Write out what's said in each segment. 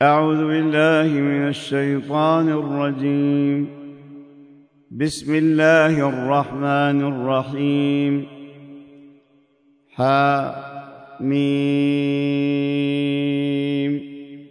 أعوذ بالله من الشيطان الرجيم. بسم الله الرحمن الرحيم. حم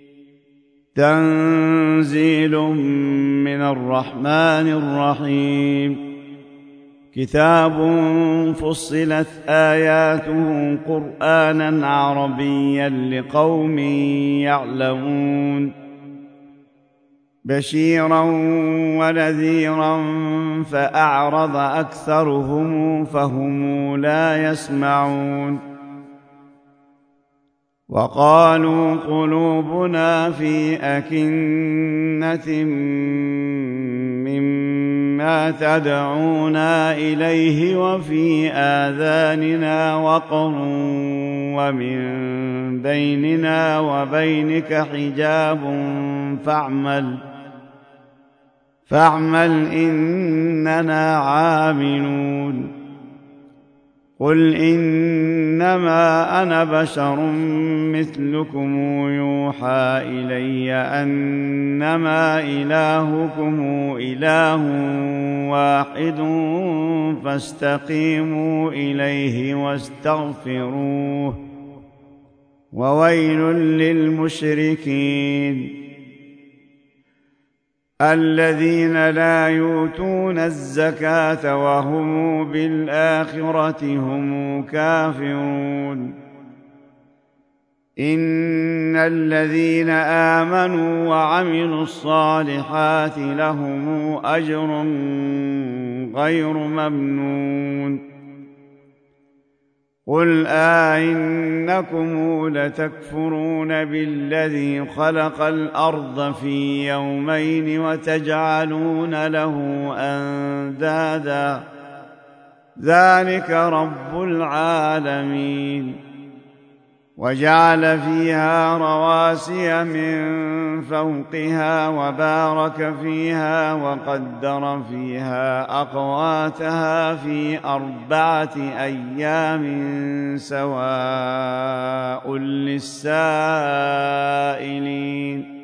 تنزيل من الرحمن الرحيم. كتاب فصلت آياته قرآنا عربيا لقوم يعلمون بشيرا ونذيرا فأعرض أكثرهم فهم لا يسمعون. وقالوا قلوبنا في أكنة مما تدعونا إليه وفي آذاننا وقر ومن بيننا وبينك حجاب فاعمل إننا عاملون. قل إنما أنا بشر مثلكم يوحى إلي أنما إلهكم إله واحد فاستقيموا إليه واستغفروه وويل للمشركين الذين لا يؤتون الزكاة وهم بالآخرة هم كافرون. إن الذين آمنوا وعملوا الصالحات لهم أجر غير ممنون. قل أئنكم لتكفرون بالذي خلق الأرض في يومين وتجعلون له أندادا ذلك رب العالمين. وجعل فيها رواسي من فوقها وبارك فيها وقدر فيها أقواتها في 4 أيام سواء للسائلين.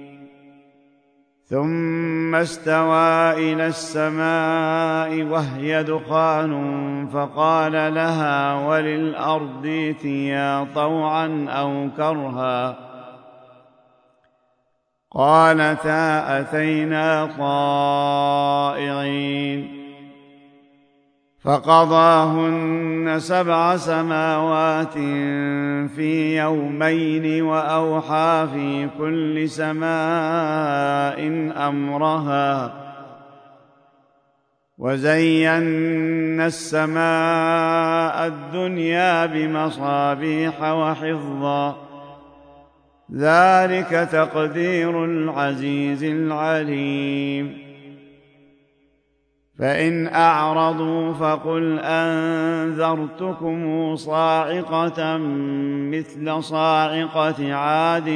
ثم استوى إلى السماء وهي دخان فقال لها وللأرض ائتيا طوعا أو كرها قالتا أتينا طائعين. فقضاهن 7 سماوات في يومين وأوحى في كل سماء أمرها وزينا السماء الدنيا بمصابيح وحفظا ذلك تقدير العزيز العليم. فإن أعرضوا فقل أنذرتكم صاعقة مثل صاعقة عاد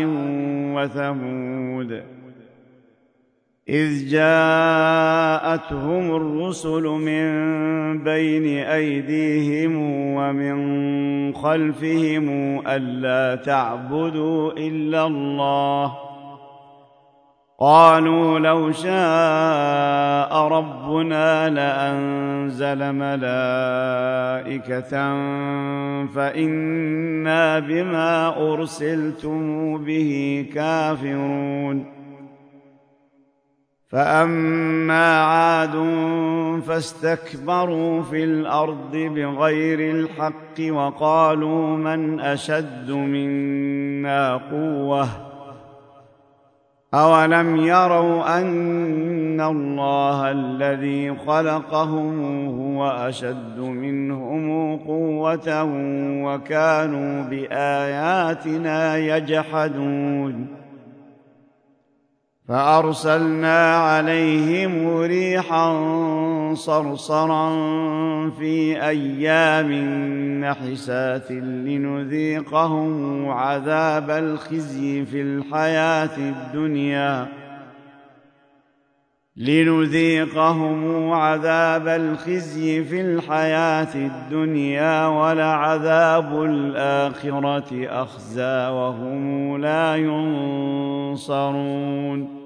وثمود إذ جاءتهم الرسل من بين أيديهم ومن خلفهم ألا تعبدوا إلا الله قالوا لو شاء ربنا لأنزل ملائكة فإنا بما أرسلتم به كافرون. فأما عاد فاستكبروا في الأرض بغير الحق وقالوا من أشد منا قوة أولم يروا أن الله الذي خلقهم هو أشد منهم قوة وكانوا بآياتنا يجحدون. فأرسلنا عليهم ريحا صرصرا في أيام نحسات لنذيقهم عذاب الخزي في الحياة الدنيا لنذيقهم عذاب الخزي في الحياة الدنيا ولعذاب الآخرة أخزى وهم لا ينصرون.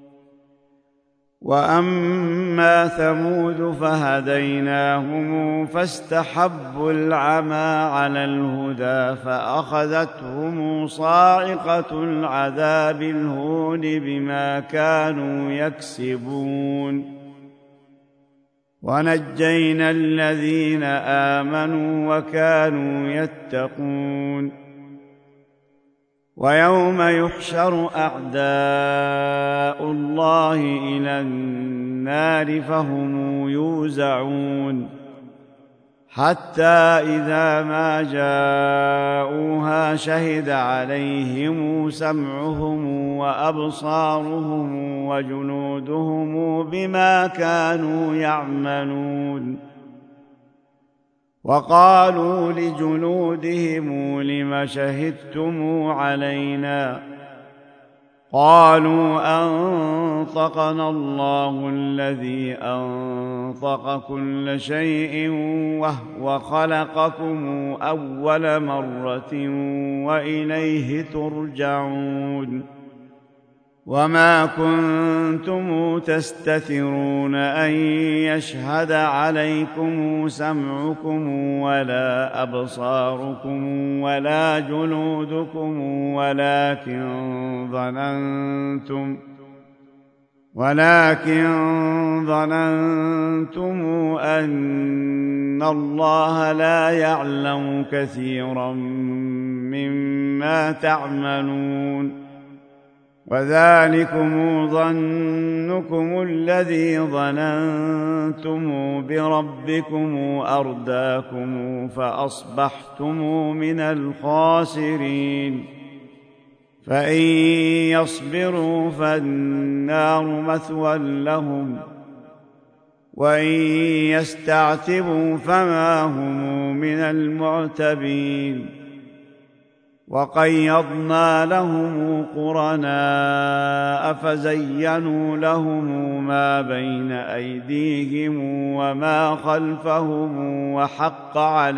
وأما ثمود فهديناهم فاستحبوا العمى على الهدى فأخذتهم صاعقة العذاب الهون بما كانوا يكسبون. ونجينا الذين آمنوا وكانوا يتقون. ويوم يحشر أعداء الله إلى النار فهم يوزعون حتى إذا ما جاءوها شهد عليهم سمعهم وأبصارهم وجلودهم بما كانوا يعملون. وقالوا لجلودهم لم شهدتم علينا؟ قالوا أنطقنا الله الذي أنطق كل شيء وهو خلقكم أول مرة وإليه ترجعون. وما كنتم تستترون أن يشهد عليكم سمعكم ولا أبصاركم ولا جلودكم ولكن ظننتم أن الله لا يعلم كثيرا مما تعملون. وذلكم ظنكم الذي ظننتم بربكم أرداكم فأصبحتم من الخاسرين. فإن يصبروا فالنار مثوى لهم وإن يستعتبوا فما هم من المعتبين. وقيضنا لهم قرناء فزينوا لهم ما بين أيديهم وما خلفهم وحق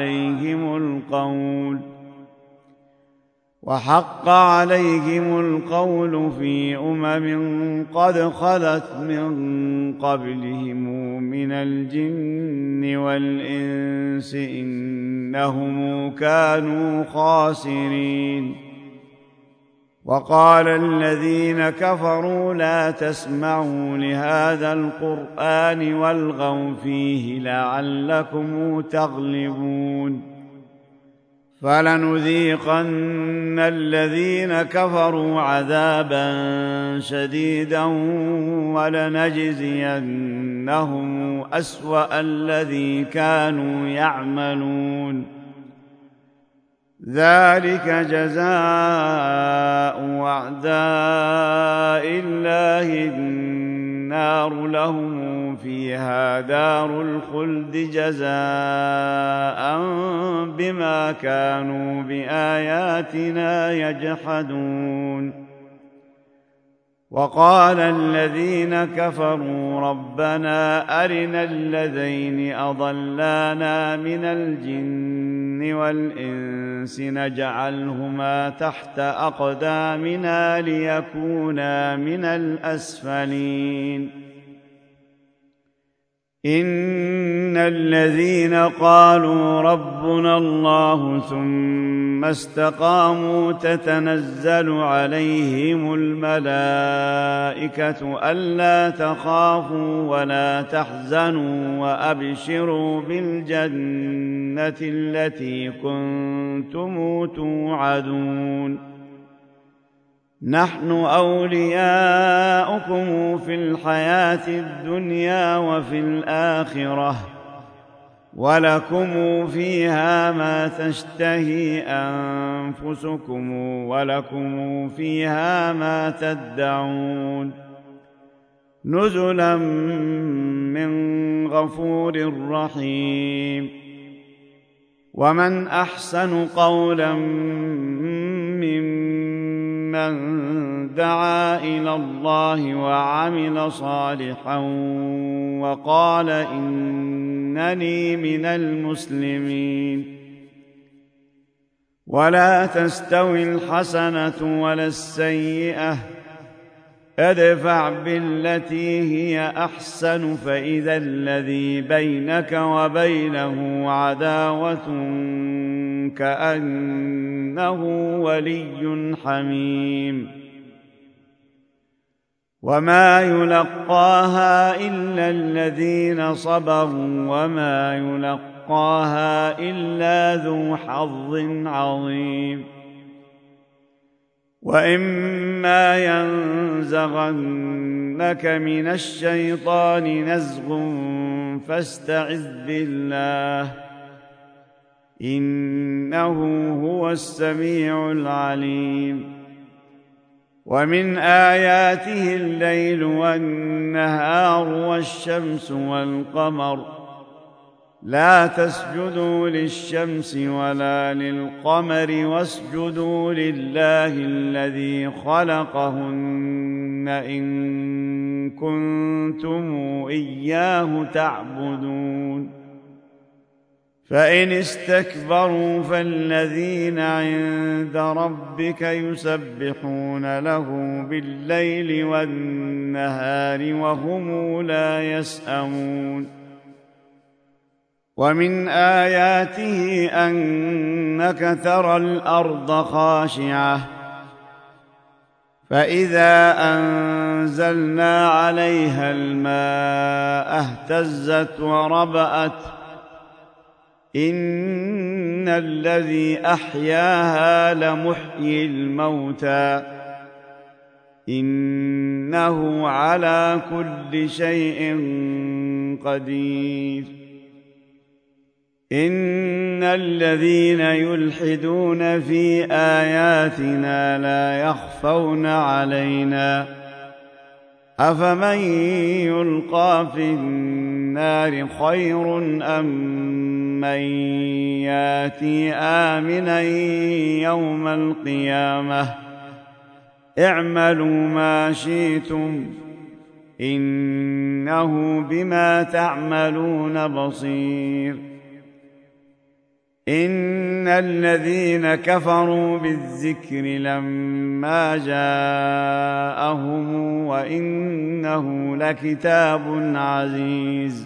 عليهم القول في قد خلت من قبلهم من الجن والإنس إنهم كانوا خاسرين. وقال الذين كفروا لا تسمعوا لهذا القرآن والغوا فيه لعلكم تغلبون. فلنذيقن الذين كفروا عذابا شديدا ولنجزينهم أسوأ الذي كانوا يعملون. ذلك جزاء أعداء الله النار لهم فيها دار الخلد جزاء بما كانوا بآياتنا يجحدون. وقال الذين كفروا ربنا أرنا الذين أضلانا من الجن والإنس نجعلهما تحت أقدامنا ليكونا من الأسفلين. إن الذين قالوا ربنا الله ثم استقاموا تتنزل عليهم الملائكة ألا تخافوا ولا تحزنوا وأبشروا بالجنة التي كنتم توعدون. نحن أولياؤكم في الحياة الدنيا وفي الآخرة ولكم فيها ما تشتهي أنفسكم ولكم فيها ما تدعون. نزلا من غفور رحيم. ومن أحسن قولا ممن ممن دعا إلى الله وعمل صالحا وقال إنني من المسلمين. ولا تستوي الحسنة ولا السيئة، ادفع بالتي هي أحسن فإذا الذي بينك وبينه عداوة كأنه ولي حميم. وما يلقاها إلا الذين صبروا وما يلقاها إلا ذو حظ عظيم. وإما ينزغنك من الشيطان نزغ فاستعذ بالله إنه هو السميع العليم. ومن آياته الليل والنهار والشمس والقمر، لا تسجدوا للشمس ولا للقمر واسجدوا لله الذي خلقهن إن كنتم إياه تعبدون. فإن استكبروا فالذين عند ربك يسبحون له بالليل والنهار وهم لا يسأمون. ومن آياته أنك ترى الأرض خاشعة فإذا أنزلنا عليها الماء اهتزت وربأت إن الذي أحياها لمحيي الموتى إنه على كل شيء قدير. إن الذين يلحدون في آياتنا لا يخفون علينا أفمن يلقى في النار خير أم من ياتي آمنا يوم القيامة اعملوا ما شئتم إنه بما تعملون بصير. إن الذين كفروا بالذكر لما جاءهم وإنه لكتاب عزيز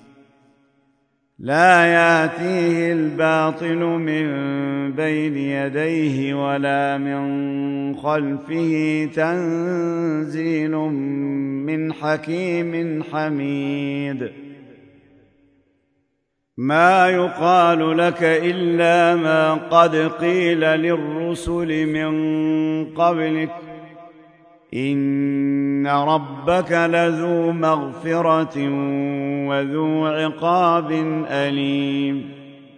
لا يأتيه الباطل من بين يديه ولا من خلفه تنزيل من حكيم حميد. ما يقال لك إلا ما قد قيل للرسل من قبلك إن ربك لذو مغفرة وذو عقاب أليم.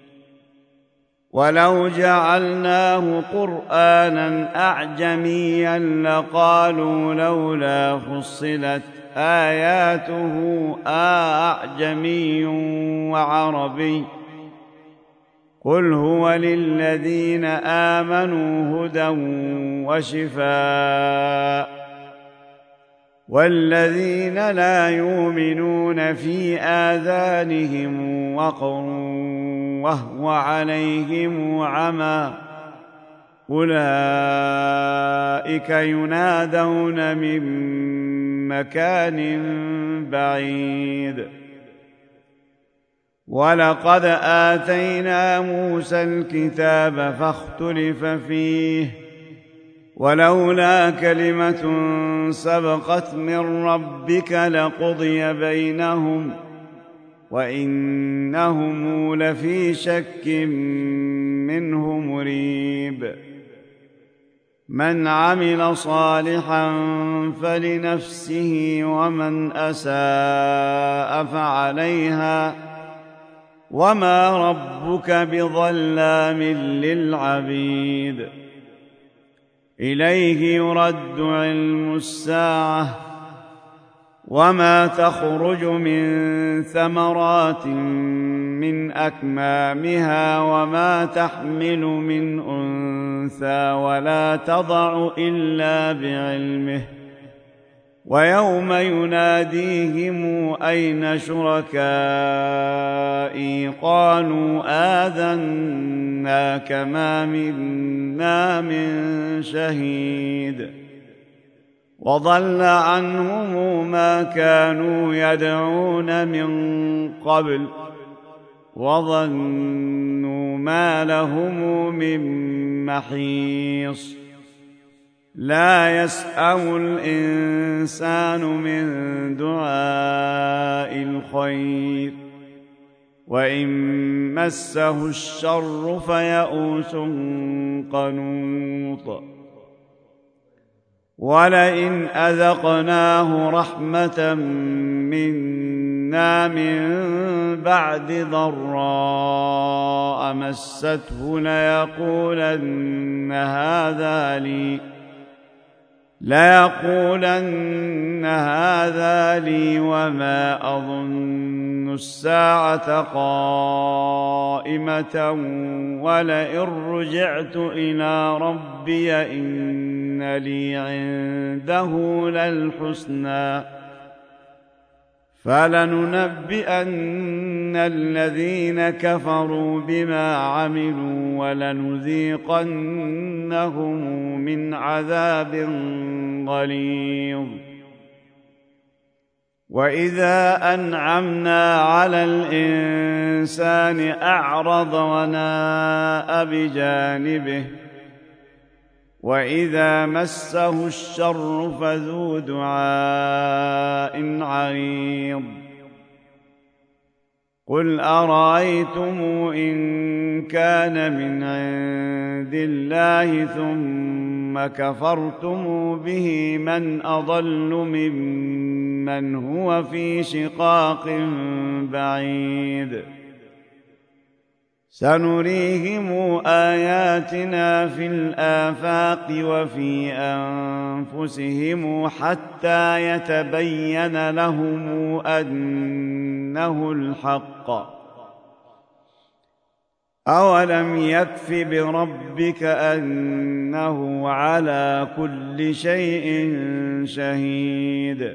ولو جعلناه قرآنا أعجميا لقالوا لولا فصلت آياته أعجمي وعربي قل هو للذين آمنوا هدى وشفاء والذين لا يؤمنون في آذانهم وقر وهو عليهم عمى أولئك ينادون من مكان بعيد. ولقد آتينا موسى الكتاب فاختلف فيه ولولا كلمة سبقت من ربك لقضي بينهم وإنهم لفي شك منه مريب. من عمل صالحا فلنفسه ومن أساء فعليها وما ربك بظلام للعبيد. إليه يرد علم الساعة وما تخرج من ثمرات من أكمامها وما تحمل من أنثى ولا تضع إلا بعلمه ويوم يناديهم أين شركائي قالوا آذناك ما منا من شهيد وضل عنهم ما كانوا يدعون من قبل وظنوا ما لهم من محيص لا يسأم الإنسان من دعاء الخير وإن مسه الشر فيئوس قنوط ولئن أذقناه رحمة منا من بعد ضراء مسته ليقولن هذا لي وما أظن الساعة قائمة ولئن رجعت إلى ربي إن لي عنده للحسنى فلننبئن الذين كفروا بما عملوا ولنذيقنهم من عذاب غليظ وإذا أنعمنا على الإنسان أعرض وناء بجانبه وإذا مسه الشر فذو دعاء عريض قل أرأيتم إن كان من عند الله ثم كفرتم به من أضل ممن هو في شقاق بعيد سنريهم آياتنا في الآفاق وفي أنفسهم حتى يتبين لهم أنه الحق أولم يكف بربك أنه على كل شيء شهيد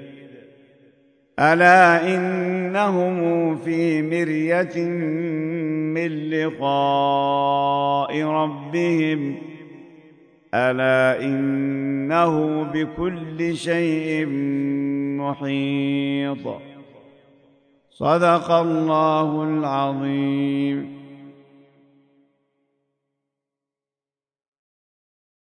ألا إنهم في مرية من لقاء ربهم ألا إنه بكل شيء محيط صدق الله العظيم.